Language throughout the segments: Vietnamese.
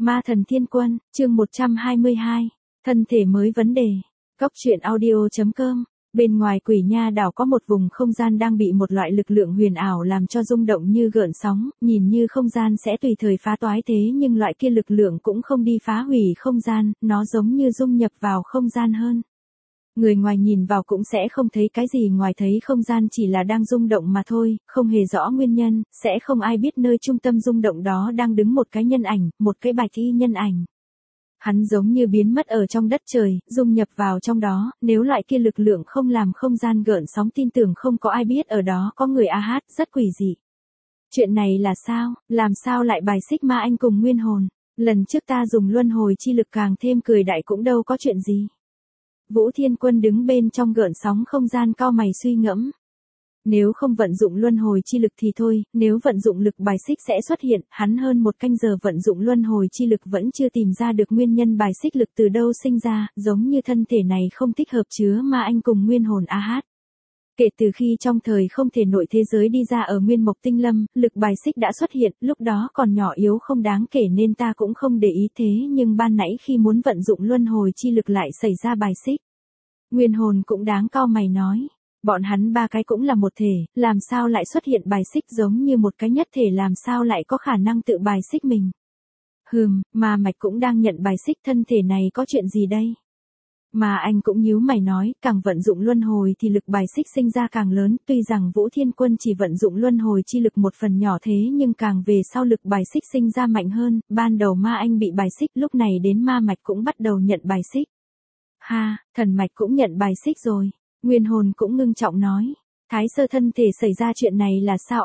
Ma thần thiên quân, chương 122. Thân thể mới vấn đề. Cốc truyện audio.com. Bên ngoài Quỷ Nha đảo có một vùng không gian đang bị một loại lực lượng huyền ảo làm cho rung động như gợn sóng, nhìn như không gian sẽ tùy thời phá toái thế nhưng loại kia lực lượng cũng không đi phá hủy không gian, nó giống như dung nhập vào không gian hơn. Người ngoài nhìn vào cũng sẽ không thấy cái gì ngoài thấy không gian chỉ là đang rung động mà thôi, không hề rõ nguyên nhân, sẽ không ai biết nơi trung tâm rung động đó đang đứng một cái nhân ảnh, một cái bạch y nhân ảnh. Hắn giống như biến mất ở trong đất trời, dung nhập vào trong đó, nếu loại kia lực lượng không làm không gian gợn sóng tin tưởng không có ai biết ở đó có người rất quỷ dị. Chuyện này là sao, làm sao lại bài xích ma anh cùng nguyên hồn, lần trước ta dùng luân hồi chi lực càng thêm cười đại cũng đâu có chuyện gì. Vũ Thiên Quân đứng bên trong gợn sóng không gian cau mày suy ngẫm. Nếu không vận dụng luân hồi chi lực thì thôi, nếu vận dụng lực bài xích sẽ xuất hiện, hắn hơn một canh giờ vận dụng luân hồi chi lực vẫn chưa tìm ra được nguyên nhân bài xích lực từ đâu sinh ra, giống như thân thể này không thích hợp chứa ma anh cùng nguyên hồn Kể từ khi trong thời không thể nội thế giới đi ra ở Nguyên Mộc Tinh Lâm, lực bài xích đã xuất hiện, lúc đó còn nhỏ yếu không đáng kể nên ta cũng không để ý thế nhưng ban nãy khi muốn vận dụng luân hồi chi lực lại xảy ra bài xích. Nguyên hồn cũng đáng cau mày nói. Bọn hắn ba cái cũng là một thể, làm sao lại xuất hiện bài xích giống như một cái nhất thể làm sao lại có khả năng tự bài xích mình. Ma mạch cũng đang nhận bài xích thân thể này có chuyện gì đây? Mà anh cũng nhíu mày nói, càng vận dụng luân hồi thì lực bài xích sinh ra càng lớn, tuy rằng Vũ Thiên Quân chỉ vận dụng luân hồi chi lực một phần nhỏ thế nhưng càng về sau lực bài xích sinh ra mạnh hơn, ban đầu ma anh bị bài xích lúc này đến ma mạch cũng bắt đầu nhận bài xích. Thần mạch cũng nhận bài xích rồi. Nguyên hồn cũng ngưng trọng nói. Thái sơ thân thể xảy ra chuyện này là sao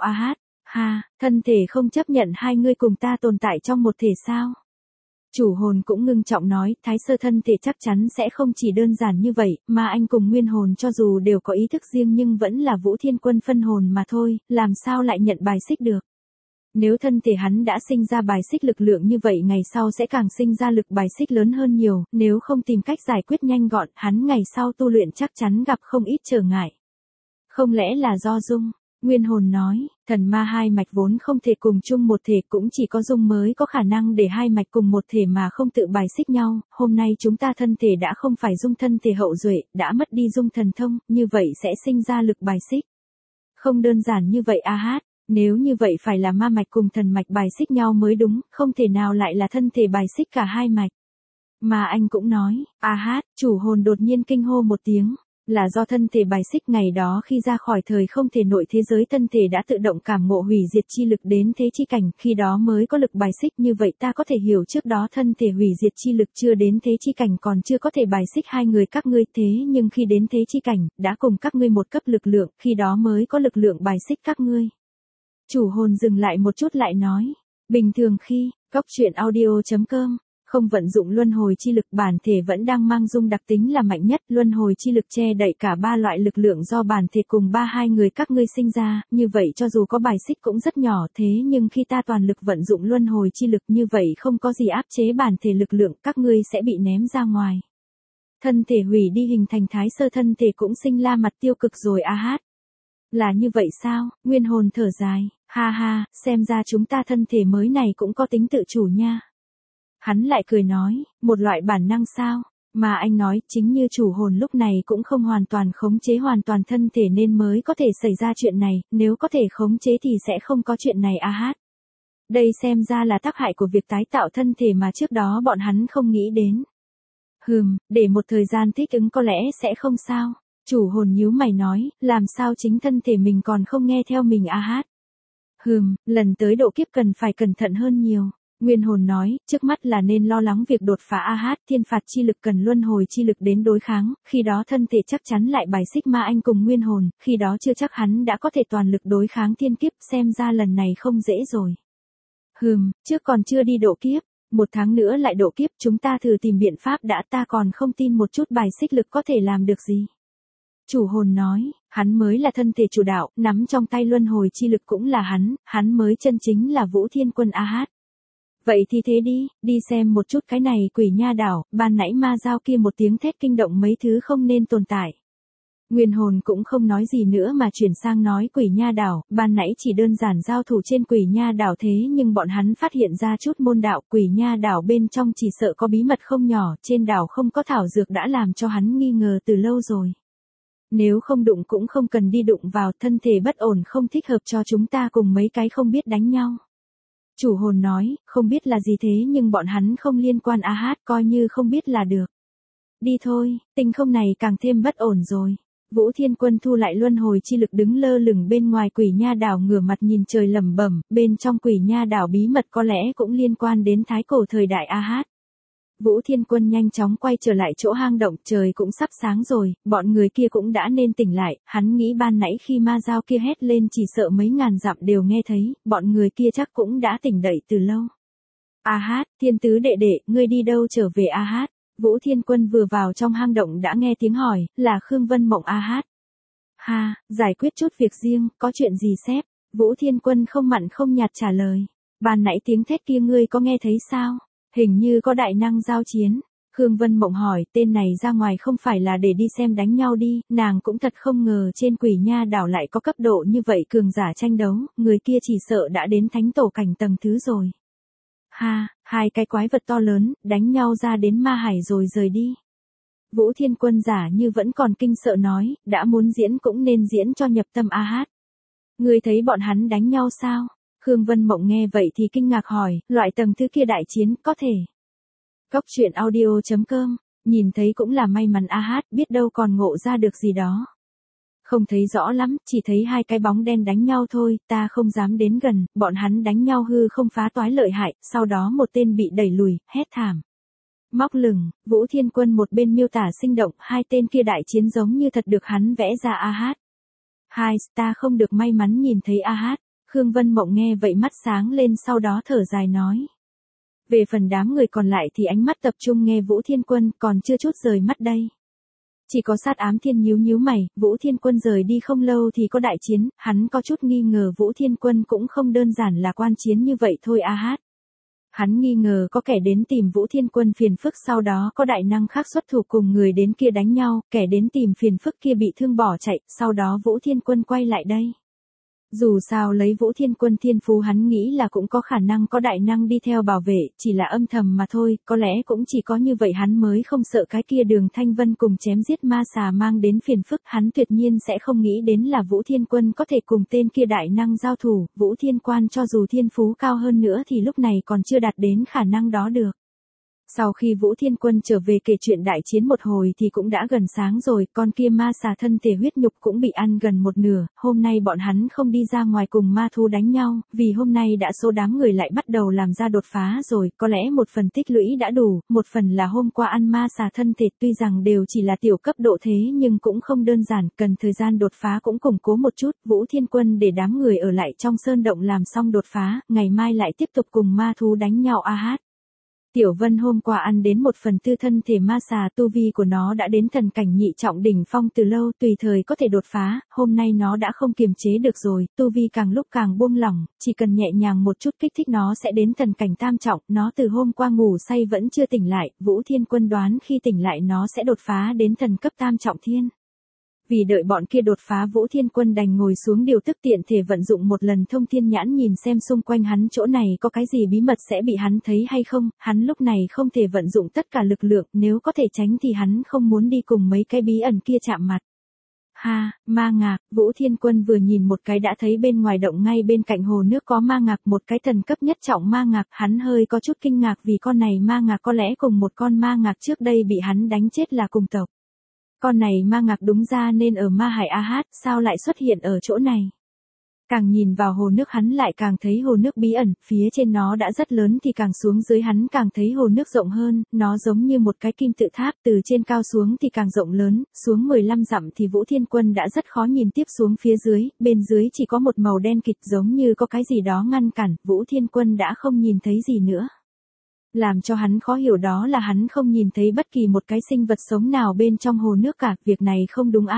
thân thể không chấp nhận hai ngươi cùng ta tồn tại trong một thể sao? Chủ hồn cũng ngưng trọng nói, thái sơ thân thể chắc chắn sẽ không chỉ đơn giản như vậy, mà anh cùng nguyên hồn cho dù đều có ý thức riêng nhưng vẫn là Vũ Thiên Quân phân hồn mà thôi, làm sao lại nhận bài xích được? Nếu thân thể hắn đã sinh ra bài xích lực lượng như vậy ngày sau sẽ càng sinh ra lực bài xích lớn hơn nhiều, nếu không tìm cách giải quyết nhanh gọn, hắn ngày sau tu luyện chắc chắn gặp không ít trở ngại. Không lẽ là do dung? Nguyên hồn nói, thần ma hai mạch vốn không thể cùng chung một thể cũng chỉ có dung mới có khả năng để hai mạch cùng một thể mà không tự bài xích nhau, hôm nay chúng ta thân thể đã không phải dung thân thể hậu duệ, đã mất đi dung thần thông, như vậy sẽ sinh ra lực bài xích. Không đơn giản như vậy nếu như vậy phải là ma mạch cùng thần mạch bài xích nhau mới đúng, không thể nào lại là thân thể bài xích cả hai mạch. Mà anh cũng nói, chủ hồn đột nhiên kinh hô một tiếng, là do thân thể bài xích ngày đó khi ra khỏi thời không thể nội thế giới thân thể đã tự động cảm ngộ hủy diệt chi lực đến thế chi cảnh, khi đó mới có lực bài xích như vậy ta có thể hiểu trước đó thân thể hủy diệt chi lực chưa đến thế chi cảnh còn chưa có thể bài xích hai người các ngươi thế nhưng khi đến thế chi cảnh, đã cùng các ngươi một cấp lực lượng, khi đó mới có lực lượng bài xích các ngươi. Chủ hồn dừng lại một chút lại nói, bình thường khi, cốc truyện audio.com, không vận dụng luân hồi chi lực bản thể vẫn đang mang dung đặc tính là mạnh nhất, luân hồi chi lực che đậy cả ba loại lực lượng do bản thể cùng hai người các ngươi sinh ra, như vậy cho dù có bài xích cũng rất nhỏ thế nhưng khi ta toàn lực vận dụng luân hồi chi lực như vậy không có gì áp chế bản thể lực lượng các ngươi sẽ bị ném ra ngoài. Thân thể hủy đi hình thành thái sơ thân thể cũng sinh la mặt tiêu cực rồi Là như vậy sao? Nguyên hồn thở dài, xem ra chúng ta thân thể mới này cũng có tính tự chủ nha. Hắn lại cười nói, một loại bản năng sao? Mà anh nói, chính như chủ hồn lúc này cũng không hoàn toàn khống chế hoàn toàn thân thể nên mới có thể xảy ra chuyện này, nếu có thể khống chế thì sẽ không có chuyện này Đây xem ra là tác hại của việc tái tạo thân thể mà trước đó bọn hắn không nghĩ đến. Để một thời gian thích ứng có lẽ sẽ không sao. Chủ hồn nhíu mày nói, làm sao chính thân thể mình còn không nghe theo mình lần tới độ kiếp cần phải cẩn thận hơn nhiều. Nguyên hồn nói, trước mắt là nên lo lắng việc đột phá thiên phạt chi lực cần luân hồi chi lực đến đối kháng, khi đó thân thể chắc chắn lại bài xích ma anh cùng nguyên hồn, khi đó chưa chắc hắn đã có thể toàn lực đối kháng thiên kiếp, xem ra lần này không dễ rồi. Trước còn chưa đi độ kiếp, 1 tháng nữa lại độ kiếp, chúng ta thử tìm biện pháp đã, ta còn không tin một chút bài xích lực có thể làm được gì. Chủ hồn nói, hắn mới là thân thể chủ đạo, nắm trong tay luân hồi chi lực cũng là hắn mới chân chính là Vũ Thiên Quân Vậy thì thế đi xem một chút cái này Quỷ Nha đảo, ban nãy ma giao kia một tiếng thét kinh động mấy thứ không nên tồn tại. Nguyên hồn cũng không nói gì nữa mà chuyển sang nói Quỷ Nha đảo, ban nãy chỉ đơn giản giao thủ trên Quỷ Nha đảo thế nhưng bọn hắn phát hiện ra chút môn đạo Quỷ Nha đảo bên trong chỉ sợ có bí mật không nhỏ, trên đảo không có thảo dược đã làm cho hắn nghi ngờ từ lâu rồi. Nếu không đụng cũng không cần đi đụng vào, thân thể bất ổn không thích hợp cho chúng ta cùng mấy cái không biết đánh nhau. Chủ hồn nói, không biết là gì thế nhưng bọn hắn không liên quan coi như không biết là được. Đi thôi, tinh không này càng thêm bất ổn rồi. Vũ Thiên Quân thu lại luân hồi chi lực đứng lơ lửng bên ngoài Quỷ Nha đảo ngửa mặt nhìn trời lẩm bẩm, bên trong Quỷ Nha đảo bí mật có lẽ cũng liên quan đến thái cổ thời đại Vũ Thiên Quân nhanh chóng quay trở lại chỗ hang động, trời cũng sắp sáng rồi, bọn người kia cũng đã nên tỉnh lại, hắn nghĩ ban nãy khi ma dao kia hét lên chỉ sợ mấy ngàn dặm đều nghe thấy, bọn người kia chắc cũng đã tỉnh dậy từ lâu. Thiên tứ đệ đệ, ngươi đi đâu trở về Vũ Thiên Quân vừa vào trong hang động đã nghe tiếng hỏi, là Khương Vân Mộng giải quyết chút việc riêng, có chuyện gì sếp? Vũ Thiên Quân không mặn không nhạt trả lời. Ban nãy tiếng thét kia ngươi có nghe thấy sao? Hình như có đại năng giao chiến. Khương Vân Mộng hỏi, tên này ra ngoài không phải là để đi xem đánh nhau đi, nàng cũng thật không ngờ trên Quỷ Nha đảo lại có cấp độ như vậy cường giả tranh đấu, người kia chỉ sợ đã đến thánh tổ cảnh tầng thứ rồi. Hai cái quái vật to lớn, đánh nhau ra đến ma hải rồi rời đi. Vũ Thiên Quân giả như vẫn còn kinh sợ nói, đã muốn diễn cũng nên diễn cho nhập tâm Ngươi thấy bọn hắn đánh nhau sao? Khương Vân Mộng nghe vậy thì kinh ngạc hỏi, loại tầng thứ kia đại chiến, có thể. Cóc truyện audio.com, nhìn thấy cũng là may mắn biết đâu còn ngộ ra được gì đó. Không thấy rõ lắm, chỉ thấy hai cái bóng đen đánh nhau thôi, ta không dám đến gần, bọn hắn đánh nhau hư không phá toái lợi hại, sau đó một tên bị đẩy lùi, hét thảm. Móc lửng, Vũ Thiên Quân một bên miêu tả sinh động, hai tên kia đại chiến giống như thật được hắn vẽ ra ta không được may mắn nhìn thấy Khương Vân Mộng nghe vậy mắt sáng lên sau đó thở dài nói. Về phần đám người còn lại thì ánh mắt tập trung nghe Vũ Thiên Quân còn chưa chút rời mắt đây. Chỉ có Sát Ám Thiên nhíu mày, Vũ Thiên Quân rời đi không lâu thì có đại chiến, hắn có chút nghi ngờ Vũ Thiên Quân cũng không đơn giản là quan chiến như vậy thôi Hắn nghi ngờ có kẻ đến tìm Vũ Thiên Quân phiền phức sau đó có đại năng khác xuất thủ cùng người đến kia đánh nhau, kẻ đến tìm phiền phức kia bị thương bỏ chạy, sau đó Vũ Thiên Quân quay lại đây. Dù sao lấy Vũ Thiên Quân thiên phú hắn nghĩ là cũng có khả năng có đại năng đi theo bảo vệ, chỉ là âm thầm mà thôi, có lẽ cũng chỉ có như vậy hắn mới không sợ cái kia Đường Thanh Vân cùng chém giết ma xà mang đến phiền phức, hắn tuyệt nhiên sẽ không nghĩ đến là Vũ Thiên Quân có thể cùng tên kia đại năng giao thủ, Vũ Thiên Quan cho dù thiên phú cao hơn nữa thì lúc này còn chưa đạt đến khả năng đó được. Sau khi Vũ Thiên Quân trở về kể chuyện đại chiến một hồi thì cũng đã gần sáng rồi, con kia ma xà thân thể huyết nhục cũng bị ăn gần một nửa, hôm nay bọn hắn không đi ra ngoài cùng ma thú đánh nhau, vì hôm nay đã số đám người lại bắt đầu làm ra đột phá rồi, có lẽ một phần tích lũy đã đủ, một phần là hôm qua ăn ma xà thân thể tuy rằng đều chỉ là tiểu cấp độ thế nhưng cũng không đơn giản, cần thời gian đột phá cũng củng cố một chút, Vũ Thiên Quân để đám người ở lại trong sơn động làm xong đột phá, ngày mai lại tiếp tục cùng ma thú đánh nhau Tiểu Vân hôm qua ăn đến 1/4 thân thể ma xà, tu vi của nó đã đến thần cảnh nhị trọng đỉnh phong từ lâu, tùy thời có thể đột phá, hôm nay nó đã không kiềm chế được rồi, tu vi càng lúc càng buông lỏng, chỉ cần nhẹ nhàng một chút kích thích nó sẽ đến thần cảnh tam trọng, nó từ hôm qua ngủ say vẫn chưa tỉnh lại, Vũ Thiên Quân đoán khi tỉnh lại nó sẽ đột phá đến thần cấp tam trọng thiên. Vì đợi bọn kia đột phá Vũ Thiên Quân đành ngồi xuống điều tức tiện thể vận dụng một lần thông thiên nhãn nhìn xem xung quanh hắn chỗ này có cái gì bí mật sẽ bị hắn thấy hay không, hắn lúc này không thể vận dụng tất cả lực lượng, nếu có thể tránh thì hắn không muốn đi cùng mấy cái bí ẩn kia chạm mặt. Ma ngạc, Vũ Thiên Quân vừa nhìn một cái đã thấy bên ngoài động ngay bên cạnh hồ nước có ma ngạc, một cái thần cấp nhất trọng ma ngạc, hắn hơi có chút kinh ngạc vì con này ma ngạc có lẽ cùng một con ma ngạc trước đây bị hắn đánh chết là cùng tộc. Con này ma ngạc đúng ra nên ở ma hải sao lại xuất hiện ở chỗ này? Càng nhìn vào hồ nước hắn lại càng thấy hồ nước bí ẩn, phía trên nó đã rất lớn thì càng xuống dưới hắn càng thấy hồ nước rộng hơn, nó giống như một cái kim tự tháp, từ trên cao xuống thì càng rộng lớn, xuống 15 dặm thì Vũ Thiên Quân đã rất khó nhìn tiếp xuống phía dưới, bên dưới chỉ có một màu đen kịt giống như có cái gì đó ngăn cản, Vũ Thiên Quân đã không nhìn thấy gì nữa. Làm cho hắn khó hiểu đó là hắn không nhìn thấy bất kỳ một cái sinh vật sống nào bên trong hồ nước cả, việc này không đúng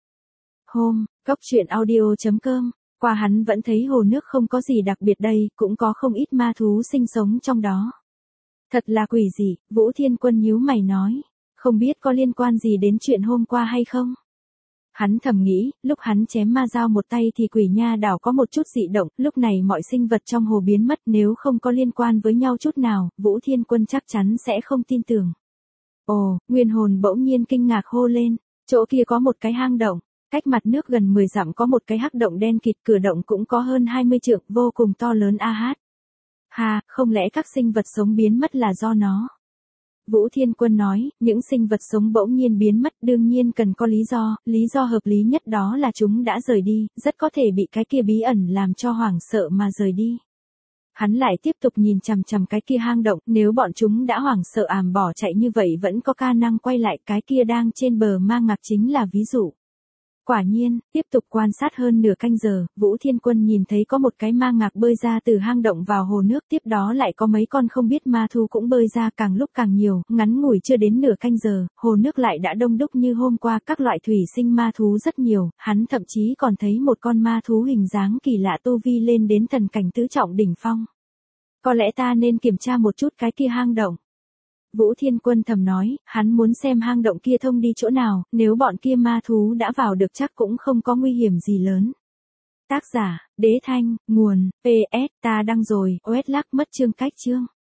Cóc truyện audio.com, qua hắn vẫn thấy hồ nước không có gì đặc biệt đây, cũng có không ít ma thú sinh sống trong đó. Thật là quỷ dị, Vũ Thiên Quân nhíu mày nói, không biết có liên quan gì đến chuyện hôm qua hay không? Hắn thầm nghĩ, lúc hắn chém ma dao một tay thì quỷ nha đảo có một chút dị động, lúc này mọi sinh vật trong hồ biến mất, nếu không có liên quan với nhau chút nào, Vũ Thiên Quân chắc chắn sẽ không tin tưởng. Ồ, Nguyên Hồn bỗng nhiên kinh ngạc hô lên, chỗ kia có một cái hang động, cách mặt nước gần 10 dặm có một cái hắc động đen kịt, cửa động cũng có hơn 20 trượng, vô cùng to lớn a hát. Ha, không lẽ các sinh vật sống biến mất là do nó? Vũ Thiên Quân nói, những sinh vật sống bỗng nhiên biến mất đương nhiên cần có lý do hợp lý nhất đó là chúng đã rời đi, rất có thể bị cái kia bí ẩn làm cho hoảng sợ mà rời đi. Hắn lại tiếp tục nhìn chằm chằm cái kia hang động, nếu bọn chúng đã hoảng sợ bỏ chạy như vậy vẫn có khả năng quay lại, cái kia đang trên bờ ma ngạc chính là ví dụ. Quả nhiên, tiếp tục quan sát hơn nửa canh giờ, Vũ Thiên Quân nhìn thấy có một cái ma ngạc bơi ra từ hang động vào hồ nước, tiếp đó lại có mấy con không biết ma thú cũng bơi ra, càng lúc càng nhiều, ngắn ngủi chưa đến nửa canh giờ, hồ nước lại đã đông đúc như hôm qua, các loại thủy sinh ma thú rất nhiều, hắn thậm chí còn thấy một con ma thú hình dáng kỳ lạ tu vi lên đến thần cảnh tứ trọng đỉnh phong. Có lẽ ta nên kiểm tra một chút cái kia hang động. Vũ Thiên Quân thầm nói, hắn muốn xem hang động kia thông đi chỗ nào, nếu bọn kia ma thú đã vào được chắc cũng không có nguy hiểm gì lớn. Tác giả, Đế Thanh, nguồn, PS, ta đăng rồi, OS lắc mất chương cách chương.